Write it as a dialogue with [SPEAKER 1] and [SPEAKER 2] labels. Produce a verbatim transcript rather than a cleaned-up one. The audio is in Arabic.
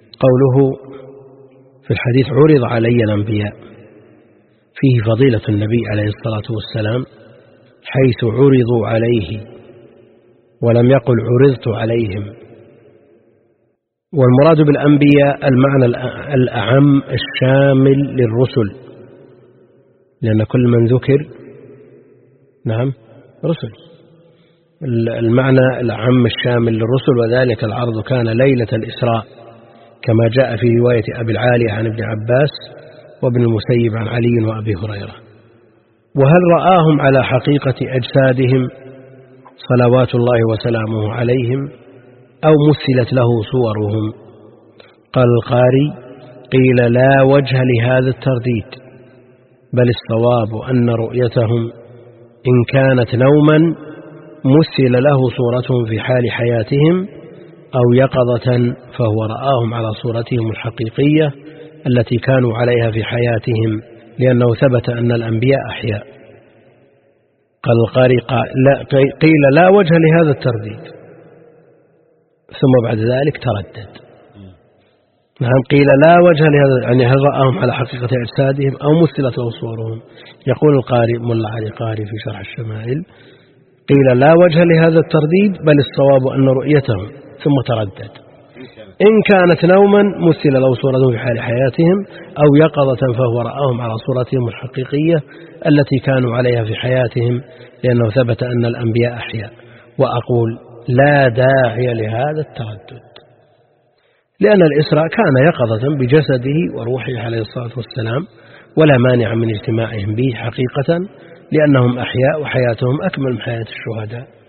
[SPEAKER 1] قوله في الحديث عرض علي الأنبياء، فيه فضيلة النبي عليه الصلاة والسلام حيث عرضوا عليه ولم يقل عرضت عليهم. والمراد بالأنبياء المعنى الأعم الشامل للرسل، لأن كل من ذكر نعم رسل. المعنى الأعم الشامل للرسل، وذلك العرض كان ليلة الإسراء كما جاء في رواية أبي العالية عن ابن عباس وابن المسيب عن علي وأبي هريرة. وهل رآهم على حقيقة أجسادهم صلوات الله وسلامه عليهم أو مثلت له صورهم؟ قال القاري: قيل لا وجه لهذا الترديد، بل الصواب أن رؤيتهم إن كانت نوما مثل له صورتهم في حال حياتهم، أو يقظة فهو رآهم على صورتهم الحقيقية التي كانوا عليها في حياتهم، لأنه ثبت أن الأنبياء أحياء. قال القاري: قيل لا وجه لهذا الترديد، ثم بعد ذلك تردد. نعم، قيل لا وجه لهذا، يعني هل رآهم على حقيقة أجسادهم أو مثلت له صورهم؟ يقول القاري ملا علي قاري في شرح الشمائل: قيل لا وجه لهذا الترديد، بل الصواب أن رؤيتهم، ثم تردد، إن كانت نوما مثل له صورتهم في حال حياتهم، أو يقظة فهو رآهم على صورتهم الحقيقية التي كانوا عليها في حياتهم، لأنه ثبت أن الأنبياء أحياء. وأقول لا داعي لهذا التردد، لأن الإسراء كان يقظة بجسده وروحه عليه الصلاة والسلام، ولا مانع من اجتماعهم به حقيقة، لأنهم أحياء وحياتهم أكمل من حياة الشهداء.